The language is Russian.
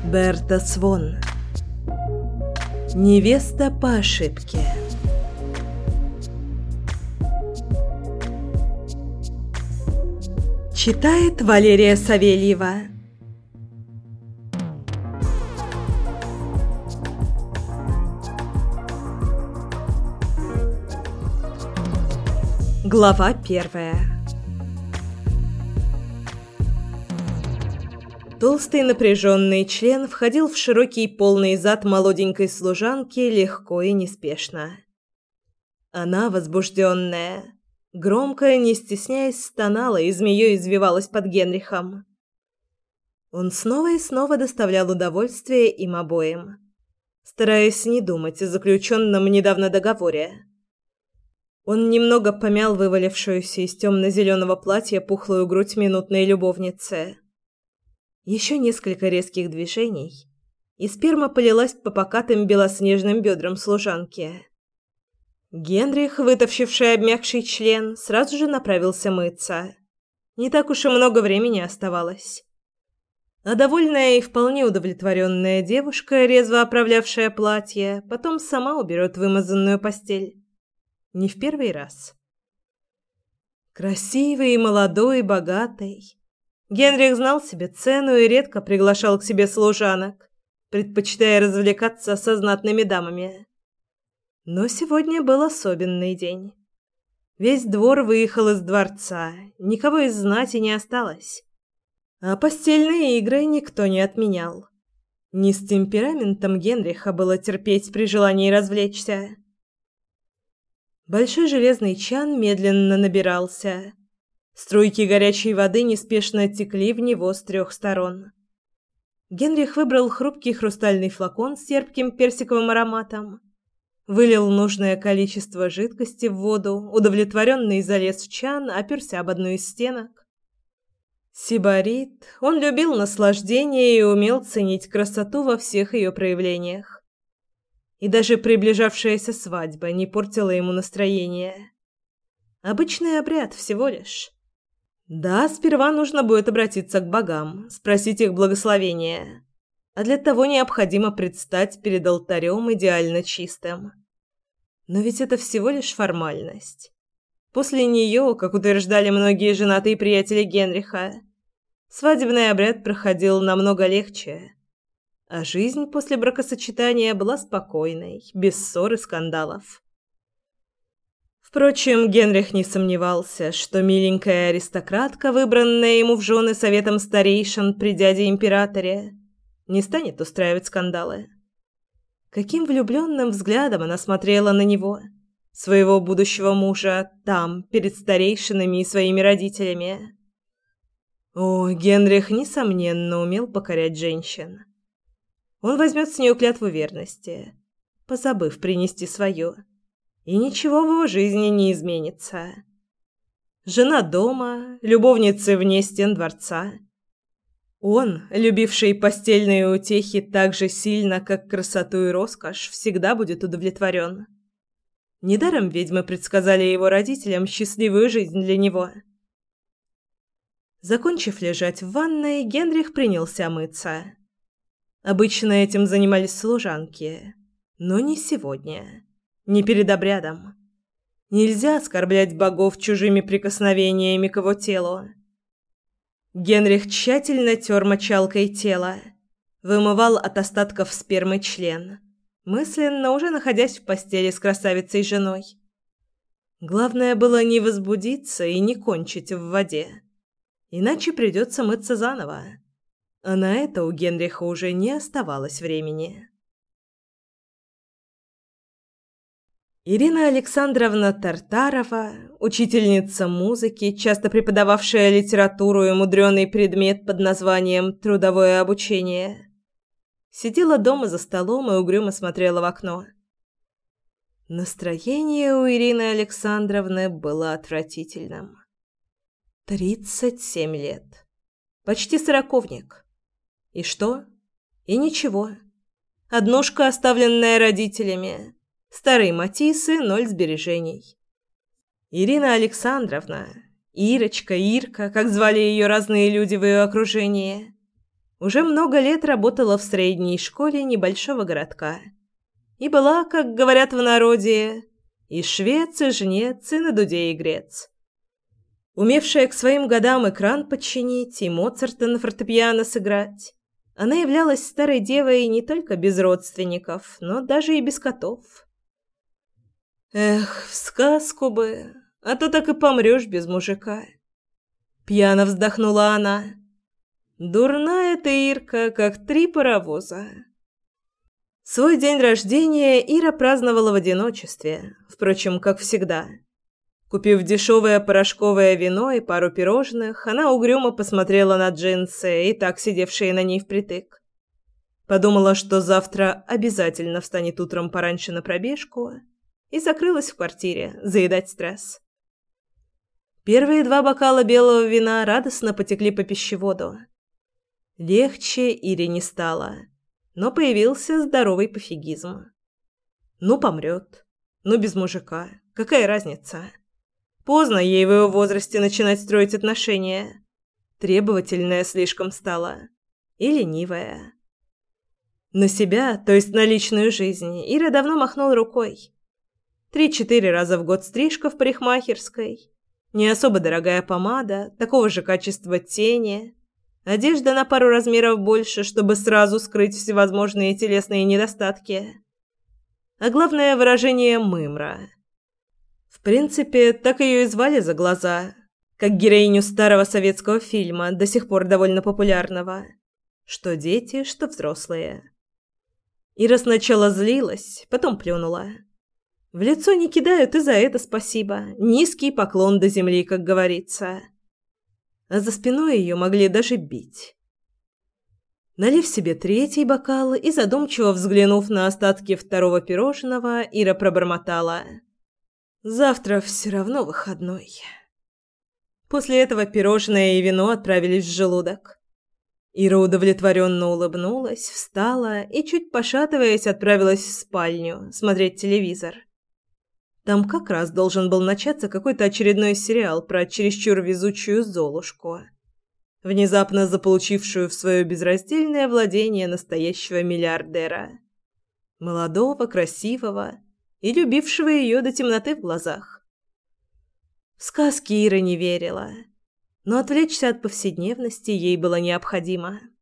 Берта Свон. Невеста по ошибке. Читает Валерия Савельева. Глава 1. Толстый напряженный член входил в широкий полный зад молоденькой служанки легко и неспешно. Она, возбужденная, громко, не стесняясь, стонала и змеей извивалась под Генрихом. Он снова и снова доставлял удовольствие им обоим, стараясь не думать о заключенном недавно договоре. Он немного помял вывалившуюся из темно-зеленого платья пухлую грудь минутной любовницы. Еще несколько резких движений, и сперма полилась по покатым белоснежным бедрам служанки. Генрих, вытащивший обмякший член, сразу же направился мыться. Не так уж и много времени оставалось. А довольная и вполне удовлетворенная девушка, резво оправлявшая платье, потом сама уберет вымазанную постель. Не в первый раз. Красивый, молодой, богатый. Генрих знал себе цену и редко приглашал к себе служанок, предпочитая развлекаться со знатными дамами. Но сегодня был особенный день. Весь двор выехал из дворца, никого из знати не осталось. А постельные игры никто не отменял. Не с темпераментом Генриха было терпеть при желании развлечься. Большой железный чан медленно набирался. Струйки горячей воды неспешно текли в него с 3 сторон. Генрих выбрал хрупкий хрустальный флакон с терпким персиковым ароматом, вылил нужное количество жидкости в воду, удовлетворенный залез в чан, оперся об одну из стенок. Сибарит, он любил наслаждение и умел ценить красоту во всех ее проявлениях. И даже приближавшаяся свадьба не портила ему настроение. Обычный обряд всего лишь. Да, сперва нужно будет обратиться к богам, спросить их благословения. А для того необходимо предстать перед алтарем идеально чистым. Но ведь это всего лишь формальность. После нее, как утверждали многие женатые приятели Генриха, свадебный обряд проходил намного легче. А жизнь после бракосочетания была спокойной, без ссор и скандалов. Впрочем, Генрих не сомневался, что миленькая аристократка, выбранная ему в жены советом старейшин при дяде-императоре, не станет устраивать скандалы. Каким влюбленным взглядом она смотрела на него, своего будущего мужа, там, перед старейшинами и своими родителями. О, Генрих, несомненно, умел покорять женщин. Он возьмет с нее клятву верности, позабыв принести свою. И ничего в его жизни не изменится. Жена дома, любовницы вне стен дворца. Он, любивший постельные утехи так же сильно, как красоту и роскошь, всегда будет удовлетворен. Недаром ведьмы предсказали его родителям счастливую жизнь для него. Закончив лежать в ванной, Генрих принялся мыться. Обычно этим занимались служанки, но не сегодня. Не перед обрядом. Нельзя оскорблять богов чужими прикосновениями к его телу. Генрих тщательно тер мочалкой тело, вымывал от остатков спермы член, мысленно уже находясь в постели с красавицей-женой. Главное было не возбудиться и не кончить в воде, иначе придется мыться заново. А на это у Генриха уже не оставалось времени. Ирина Александровна Тартарова, учительница музыки, часто преподававшая литературу и мудрёный предмет под названием «трудовое обучение», сидела дома за столом и угрюмо смотрела в окно. Настроение у Ирины Александровны было отвратительным. 37 лет. Почти сороковник. И что? И ничего. Однушка, оставленная родителями. Старые матисы, 0 сбережений. Ирина Александровна, Ирочка, Ирка, как звали ее разные люди в ее окружении, Уже много лет работала в средней школе небольшого городка. И была, как говорят в народе, и швец, и жнец, и на дуде игрец. Умевшая к своим годам экран подчинить и Моцарта на фортепиано сыграть, она являлась старой девой не только без родственников, но даже и без котов. Эх, в сказку бы, а то так и помрешь без мужика. Пьяно вздохнула она. Дурная ты, Ирка, как 3 паровоза. Свой день рождения Ира праздновала в одиночестве, впрочем, как всегда. Купив дешевое порошковое вино и пару пирожных, она угрюмо посмотрела на джинсы, и так сидевшие на ней впритык. Подумала, что завтра обязательно встанет утром пораньше на пробежку, и закрылась в квартире заедать стресс. Первые 2 бокала белого вина радостно потекли по пищеводу. Легче Ире не стало, но появился здоровый пофигизм. Ну, помрет. Ну, без мужика. Какая разница? Поздно ей в его возрасте начинать строить отношения. Требовательная слишком стала. И ленивая. На себя, то есть на личную жизнь, Ира давно махнула рукой. 3-4 раза в год стрижка в парикмахерской. Не особо дорогая помада, такого же качества тени. Одежда на пару размеров больше, чтобы сразу скрыть всевозможные телесные недостатки. А главное, выражение «мымра». В принципе, так ее и звали за глаза, как героиню старого советского фильма, до сих пор довольно популярного. Что дети, что взрослые. Ира сначала злилась, потом плюнула. В лицо не кидают, и за это спасибо. Низкий поклон до земли, как говорится. А за спиной ее могли даже бить. Налив себе 3-й бокал и задумчиво взглянув на остатки 2-го пирожного, Ира пробормотала: «Завтра все равно выходной». После этого пирожное и вино отправились в желудок. Ира удовлетворенно улыбнулась, встала и, чуть пошатываясь, отправилась в спальню смотреть телевизор. Там как раз должен был начаться какой-то очередной сериал про чересчур везучую Золушку, внезапно заполучившую в свое безраздельное владение настоящего миллиардера. Молодого, красивого и любившего ее до темноты в глазах. В сказки Ира не верила, но отвлечься от повседневности ей было необходимо.